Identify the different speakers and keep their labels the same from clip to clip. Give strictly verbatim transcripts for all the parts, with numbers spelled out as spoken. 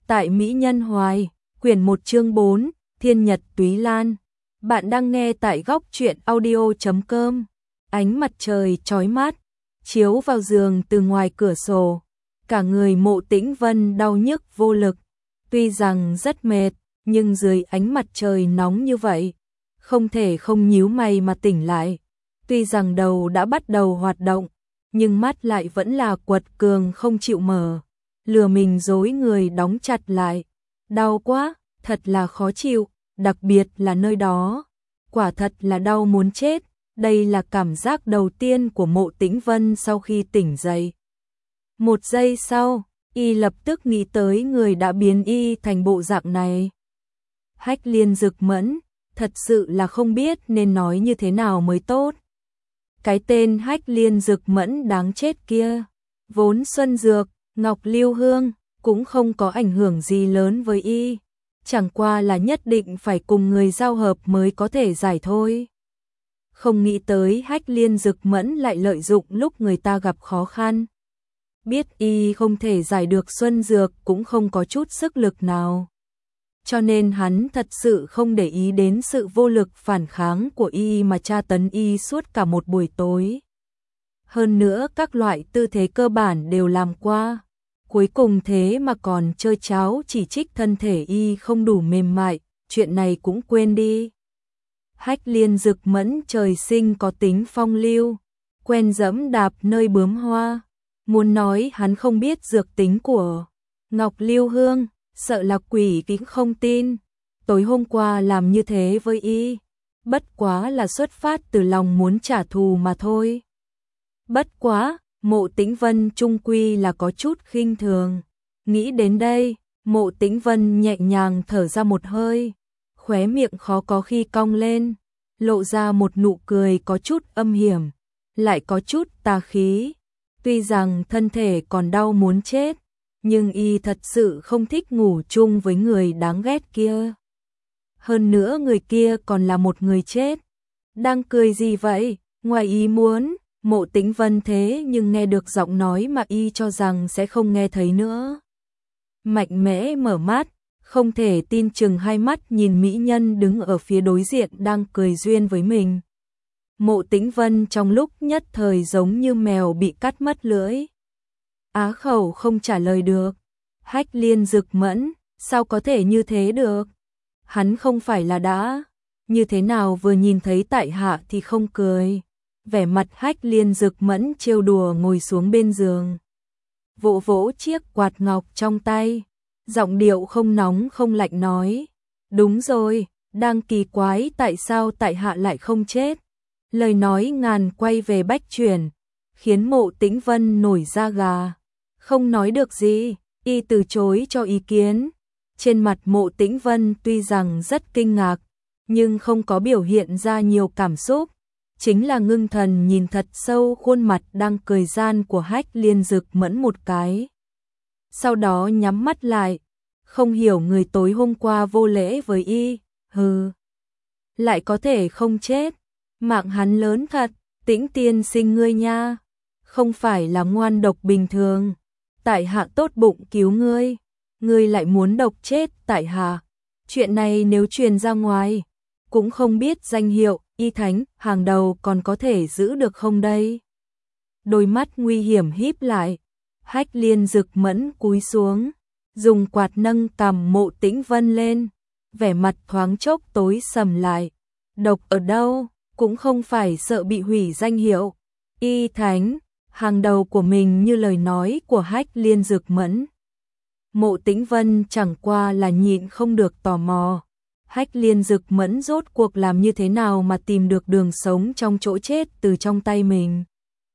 Speaker 1: tại Mỹ Nhân Hoài, quyển một chương bốn, Thiên Nhật Túy Lan. Bạn đang nghe tại góc truyện audio chấm com. Ánh mặt trời chói mát chiếu vào giường từ ngoài cửa sổ, cả người Mộ Tĩnh Vân đau nhức vô lực, tuy rằng rất mệt, nhưng dưới ánh mặt trời nóng như vậy, không thể không nhíu mày mà tỉnh lại. Tuy rằng đầu đã bắt đầu hoạt động, nhưng mắt lại vẫn là quật cường không chịu mở, lừa mình dối người đóng chặt lại. Đau quá, thật là khó chịu, đặc biệt là nơi đó. Quả thật là đau muốn chết, đây là cảm giác đầu tiên của Mộ Tĩnh Vân sau khi tỉnh dậy. Một giây sau, y lập tức nghĩ tới người đã biến y thành bộ dạng này. Hách Liên Dực Mẫn, thật sự là không biết nên nói như thế nào mới tốt. Cái tên Hách Liên Dực Mẫn đáng chết kia, vốn Xuân Dược, Ngọc Lưu Hương cũng không có ảnh hưởng gì lớn với y, chẳng qua là nhất định phải cùng người giao hợp mới có thể giải thôi. Không nghĩ tới Hách Liên Dực Mẫn lại lợi dụng lúc người ta gặp khó khăn. Biết y không thể giải được Xuân Dược cũng không có chút sức lực nào. Cho nên hắn thật sự không để ý đến sự vô lực phản kháng của y mà tra tấn y suốt cả một buổi tối. Hơn nữa các loại tư thế cơ bản đều làm qua. Cuối cùng thế mà còn chơi cháo chỉ trích thân thể y không đủ mềm mại, chuyện này cũng quên đi. Hách Liên Dực Mẫn trời sinh có tính phong lưu, quen dẫm đạp nơi bướm hoa. Muốn nói hắn không biết dược tính của Ngọc Lưu Hương, sợ là quỷ cũng không tin. Tối hôm qua làm như thế với y, bất quá là xuất phát từ lòng muốn trả thù mà thôi. Bất quá, Mộ Tĩnh Vân trung quy là có chút khinh thường. Nghĩ đến đây, Mộ Tĩnh Vân nhẹ nhàng thở ra một hơi, khóe miệng khó có khi cong lên, lộ ra một nụ cười có chút âm hiểm, lại có chút tà khí. Tuy rằng thân thể còn đau muốn chết, nhưng y thật sự không thích ngủ chung với người đáng ghét kia. Hơn nữa người kia còn là một người chết. Đang cười gì vậy? Ngoài ý muốn, Mộ Tĩnh Vân thế nhưng nghe được giọng nói mà y cho rằng sẽ không nghe thấy nữa. Mạnh mẽ mở mắt, không thể tin chừng hai mắt nhìn mỹ nhân đứng ở phía đối diện đang cười duyên với mình. Mộ Tĩnh Vân trong lúc nhất thời giống như mèo bị cắt mất lưỡi. Á khẩu không trả lời được. Hách Liên Dực Mẫn, sao có thể như thế được? Hắn không phải là đã như thế nào vừa nhìn thấy tại hạ thì không cười. Vẻ mặt Hách Liên Dực Mẫn trêu đùa ngồi xuống bên giường, vỗ vỗ chiếc quạt ngọc trong tay, giọng điệu không nóng không lạnh nói: đúng rồi, đang kỳ quái tại sao tại hạ lại không chết. Lời nói ngàn quay về bách chuyển, khiến Mộ Tĩnh Vân nổi da gà. Không nói được gì, y từ chối cho ý kiến. Trên mặt Mộ Tĩnh Vân tuy rằng rất kinh ngạc, nhưng không có biểu hiện ra nhiều cảm xúc. Chính là ngưng thần nhìn thật sâu khuôn mặt đang cười gian của Hách Liên Dực Mẫn một cái. Sau đó nhắm mắt lại, không hiểu người tối hôm qua vô lễ với y, hừ, lại có thể không chết. Mạng hắn lớn thật, Tĩnh tiên sinh ngươi nha, không phải là ngoan độc bình thường. Tại hạ tốt bụng cứu ngươi, ngươi lại muốn độc chết tại hạ. Chuyện này nếu truyền ra ngoài, cũng không biết danh hiệu y thánh hàng đầu còn có thể giữ được không đây. Đôi mắt nguy hiểm híp lại, Hách Liên Dực Mẫn cúi xuống, dùng quạt nâng cằm Mộ Tĩnh Vân lên, vẻ mặt thoáng chốc tối sầm lại. Độc ở đâu, cũng không phải sợ bị hủy danh hiệu y thánh hàng đầu của mình như lời nói của Hách Liên Dực Mẫn. Mộ Tĩnh Vân chẳng qua là nhịn không được tò mò. Hách Liên Dực Mẫn rốt cuộc làm như thế nào mà tìm được đường sống trong chỗ chết từ trong tay mình.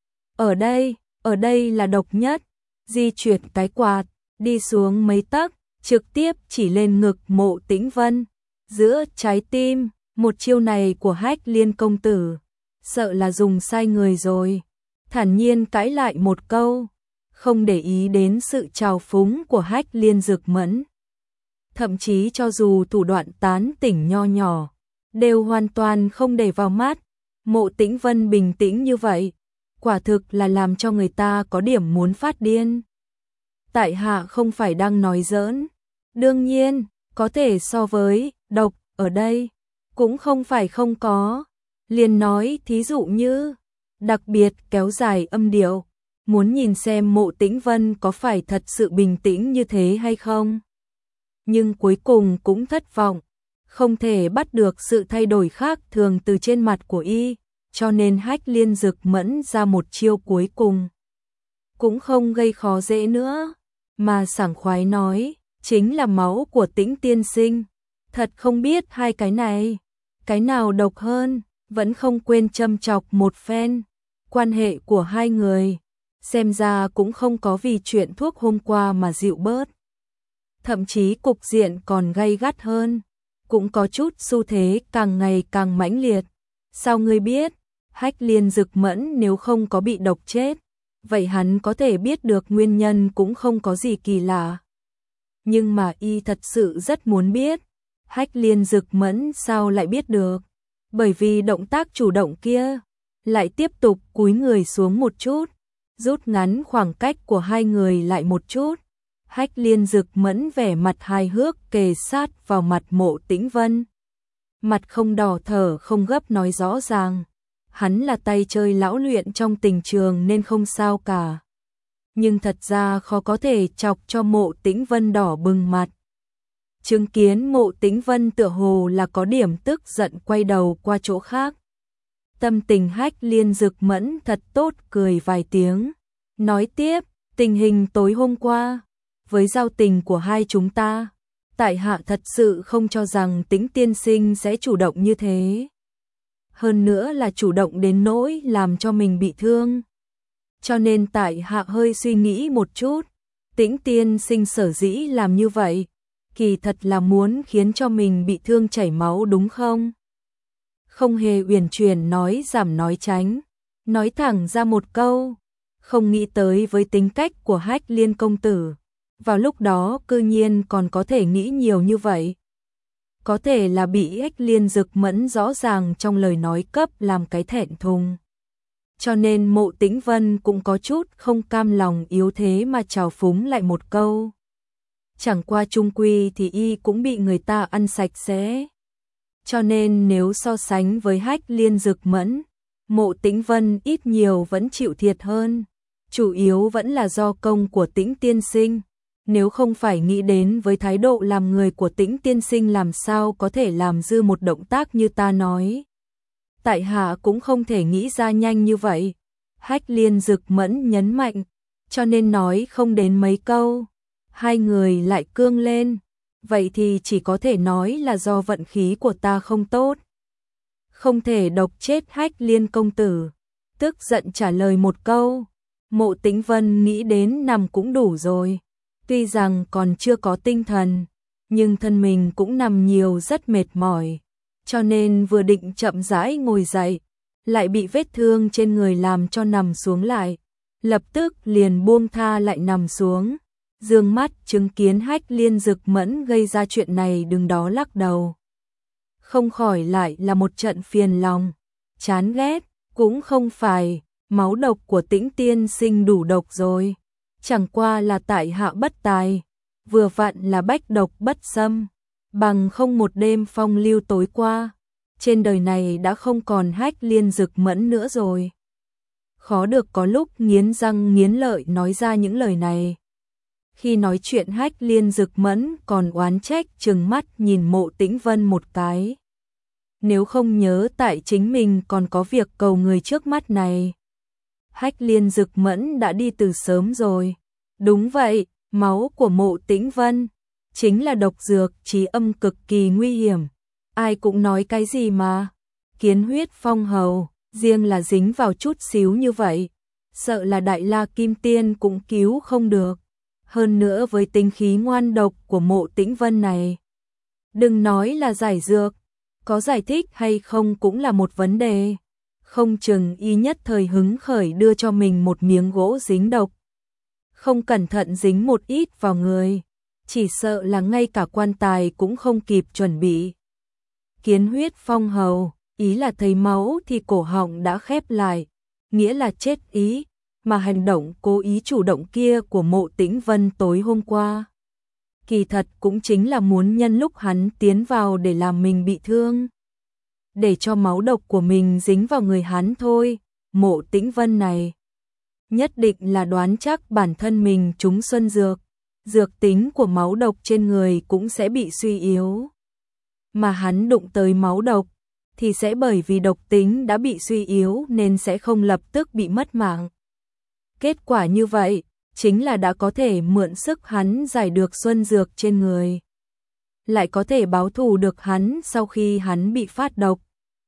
Speaker 1: Ở đây, ở đây là độc nhất. Di chuyển cái quạt, đi xuống mấy tấc, trực tiếp chỉ lên ngực Mộ Tĩnh Vân. Giữa trái tim, một chiêu này của Hách Liên công tử, sợ là dùng sai người rồi. Thản nhiên cãi lại một câu, không để ý đến sự trào phúng của Hách Liên Dực Mẫn. Thậm chí cho dù thủ đoạn tán tỉnh nho nhỏ, đều hoàn toàn không để vào mắt. Mộ Tĩnh Vân bình tĩnh như vậy, quả thực là làm cho người ta có điểm muốn phát điên. Tại hạ không phải đang nói giỡn, Đương nhiên, có thể so với độc ở đây, cũng không phải không có. Liền nói thí dụ như, đặc biệt kéo dài âm điệu, muốn nhìn xem Mộ Tĩnh Vân có phải thật sự bình tĩnh như thế hay không. Nhưng cuối cùng cũng thất vọng, không thể bắt được sự thay đổi khác thường từ trên mặt của y, cho nên Hách Liên Dực Mẫn ra một chiêu cuối cùng. Cũng không gây khó dễ nữa, mà sảng khoái nói, chính là máu của Tĩnh tiên sinh. Thật không biết hai cái này, cái nào độc hơn, vẫn không quên châm chọc một phen. Quan hệ của hai người, xem ra cũng không có vì chuyện thuốc hôm qua mà dịu bớt. Thậm chí cục diện còn gay gắt hơn, cũng có chút xu thế càng ngày càng mãnh liệt. Sao ngươi biết? Hách Liên Dực Mẫn nếu không có bị độc chết, vậy hắn có thể biết được nguyên nhân cũng không có gì kỳ lạ. Nhưng mà y thật sự rất muốn biết, Hách Liên Dực Mẫn sao lại biết được? Bởi vì động tác chủ động kia, lại tiếp tục cúi người xuống một chút, rút ngắn khoảng cách của hai người lại một chút. Hách Liên Dực Mẫn vẻ mặt hài hước kề sát vào mặt Mộ Tĩnh Vân. Mặt không đỏ thở không gấp nói rõ ràng, hắn là tay chơi lão luyện trong tình trường nên không sao cả. Nhưng thật ra khó có thể chọc cho Mộ Tĩnh Vân đỏ bừng mặt. Chứng kiến Mộ Tĩnh Vân tựa hồ là có điểm tức giận quay đầu qua chỗ khác. Tâm tình Hách Liên Dực Mẫn thật tốt cười vài tiếng. Nói tiếp, tình hình tối hôm qua, với giao tình của hai chúng ta, tại hạ thật sự không cho rằng Tĩnh tiên sinh sẽ chủ động như thế. Hơn nữa là chủ động đến nỗi làm cho mình bị thương. Cho nên tại hạ hơi suy nghĩ một chút, Tĩnh tiên sinh sở dĩ làm như vậy, kỳ thật là muốn khiến cho mình bị thương chảy máu đúng không? Không hề uyển chuyển nói giảm nói tránh, nói thẳng ra một câu, không nghĩ tới với tính cách của Hách Liên công tử, vào lúc đó cư nhiên còn có thể nghĩ nhiều như vậy. Có thể là bị Hách Liên Dực Mẫn rõ ràng trong lời nói cấp làm cái thẹn thùng. Cho nên Mộ Tĩnh Vân cũng có chút không cam lòng yếu thế mà trào phúng lại một câu. Chẳng qua chung quy thì y cũng bị người ta ăn sạch sẽ. Cho nên nếu so sánh với Hách Liên Dực Mẫn, Mộ Tĩnh Vân ít nhiều vẫn chịu thiệt hơn. Chủ yếu vẫn là do công của Tĩnh tiên sinh. Nếu không phải nghĩ đến với thái độ làm người của Tĩnh tiên sinh làm sao có thể làm dư một động tác như ta nói. Tại hạ cũng không thể nghĩ ra nhanh như vậy. Hách Liên Dực Mẫn nhấn mạnh, cho nên nói không đến mấy câu. Hai người lại cương lên, vậy thì chỉ có thể nói là do vận khí của ta không tốt. Không thể độc chết Hách Liên công tử. Tức giận trả lời một câu, Mộ Tĩnh Vân nghĩ đến nằm cũng đủ rồi. Tuy rằng còn chưa có tinh thần, nhưng thân mình cũng nằm nhiều rất mệt mỏi. Cho nên vừa định chậm rãi ngồi dậy, lại bị vết thương trên người làm cho nằm xuống lại. Lập tức liền buông tha lại nằm xuống. Dương mắt chứng kiến Hách Liên Dực Mẫn gây ra chuyện này đứng đó lắc đầu. Không khỏi lại là một trận phiền lòng, chán ghét, cũng không phải, máu độc của Tĩnh tiên sinh đủ độc rồi. Chẳng qua là tại hạ bất tài, vừa vặn là bách độc bất xâm, bằng không một đêm phong lưu tối qua, trên đời này đã không còn Hách Liên Dực Mẫn nữa rồi. Khó được có lúc nghiến răng nghiến lợi nói ra những lời này. Khi nói chuyện Hách Liên Dực Mẫn còn oán trách trừng mắt nhìn Mộ Tĩnh Vân một cái. Nếu không nhớ tại chính mình còn có việc cầu người trước mắt này. Hách Liên Dực Mẫn đã đi từ sớm rồi. Đúng vậy, máu của Mộ Tĩnh Vân chính là độc dược chí âm cực kỳ nguy hiểm. Ai cũng nói cái gì mà. Kiến huyết phong hầu, riêng là dính vào chút xíu như vậy, sợ là Đại La Kim Tiên cũng cứu không được. Hơn nữa với tính khí ngoan độc của Mộ Tĩnh Vân này, đừng nói là giải dược, có giải thích hay không cũng là một vấn đề. Không chừng y nhất thời hứng khởi đưa cho mình một miếng gỗ dính độc. Không cẩn thận dính một ít vào người, chỉ sợ là ngay cả quan tài cũng không kịp chuẩn bị. Kiến huyết phong hầu, ý là thấy máu thì cổ họng đã khép lại, nghĩa là chết ý, mà hành động cố ý chủ động kia của Mộ Tĩnh Vân tối hôm qua. kỳ thật cũng chính là muốn nhân lúc hắn tiến vào để làm mình bị thương, để cho máu độc của mình dính vào người hắn thôi. Mộ Tĩnh Vân này nhất định là đoán chắc bản thân mình trúng xuân dược, dược tính của máu độc trên người cũng sẽ bị suy yếu. Mà hắn đụng tới máu độc thì sẽ bởi vì độc tính đã bị suy yếu nên sẽ không lập tức bị mất mạng. Kết quả như vậy chính là đã có thể mượn sức hắn giải được xuân dược trên người, lại có thể báo thù được hắn sau khi hắn bị phát độc.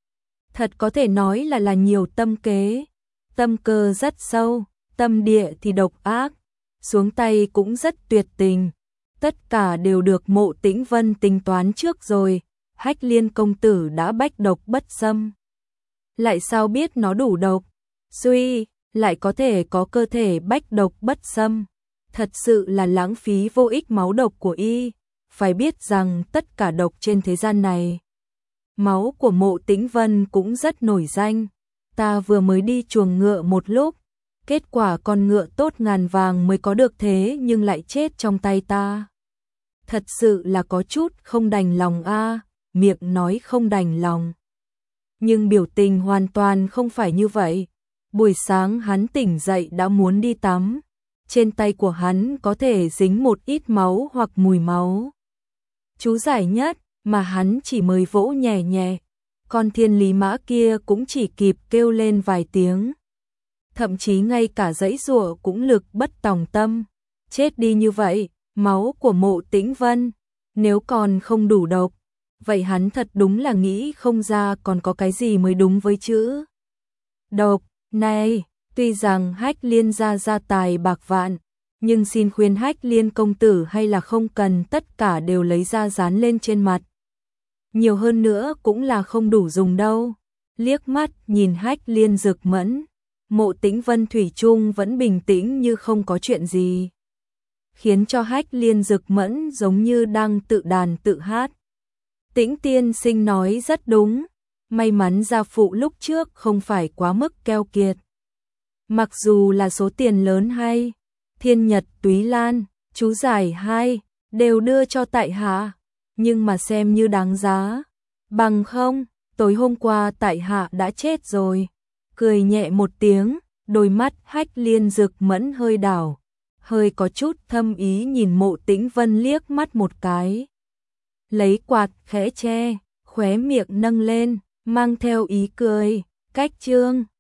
Speaker 1: Thật có thể nói là là nhiều tâm kế, tâm cơ rất sâu, tâm địa thì độc ác, xuống tay cũng rất tuyệt tình. Tất cả đều được Mộ Tĩnh Vân tính toán trước rồi. Hách Liên công tử đã bách độc bất xâm, lại sao biết nó đủ độc? Suy, lại có thể có cơ thể bách độc bất xâm, thật sự là lãng phí vô ích máu độc của y. Phải biết rằng tất cả độc trên thế gian này, máu của Mộ Tĩnh Vân cũng rất nổi danh. Ta vừa mới đi chuồng ngựa một lúc, kết quả con ngựa tốt ngàn vàng mới có được thế nhưng lại chết trong tay ta. Thật sự là có chút không đành lòng a. Miệng nói không đành lòng, nhưng biểu tình hoàn toàn không phải như vậy. Buổi sáng hắn tỉnh dậy đã muốn đi tắm, trên tay của hắn có thể dính một ít máu hoặc mùi máu. Chú giải nhất mà hắn chỉ mới vỗ nhẹ nhẹ, con thiên lý mã kia cũng chỉ kịp kêu lên vài tiếng. Thậm chí ngay cả giãy giụa cũng lực bất tòng tâm. Chết đi như vậy, máu của Mộ Tĩnh Vân, nếu còn không đủ độc, vậy hắn thật đúng là nghĩ không ra còn có cái gì mới đúng với chữ độc này. Tuy rằng Hách Liên gia gia tài bạc vạn, nhưng xin khuyên Hách Liên công tử hay là không cần tất cả đều lấy ra dán lên trên mặt. Nhiều hơn nữa cũng là không đủ dùng đâu. Liếc mắt nhìn Hách Liên Dực Mẫn, Mộ Tĩnh Vân thủy chung vẫn bình tĩnh như không có chuyện gì, khiến cho Hách Liên Dực Mẫn giống như đang tự đàn tự hát. Tĩnh tiên sinh nói rất đúng, may mắn gia phụ lúc trước không phải quá mức keo kiệt. Mặc dù là số tiền lớn hay thiên nhật túy lan, chú giải hai đều đưa cho tại hạ, nhưng mà xem như đáng giá. Bằng không, tối hôm qua tại hạ đã chết rồi. Cười nhẹ một tiếng, đôi mắt Hách Liên Dực Mẫn hơi đảo, hơi có chút thâm ý nhìn Mộ Tĩnh Vân liếc mắt một cái. Lấy quạt khẽ che, khóe miệng nâng lên, mang theo ý cười. Cách chương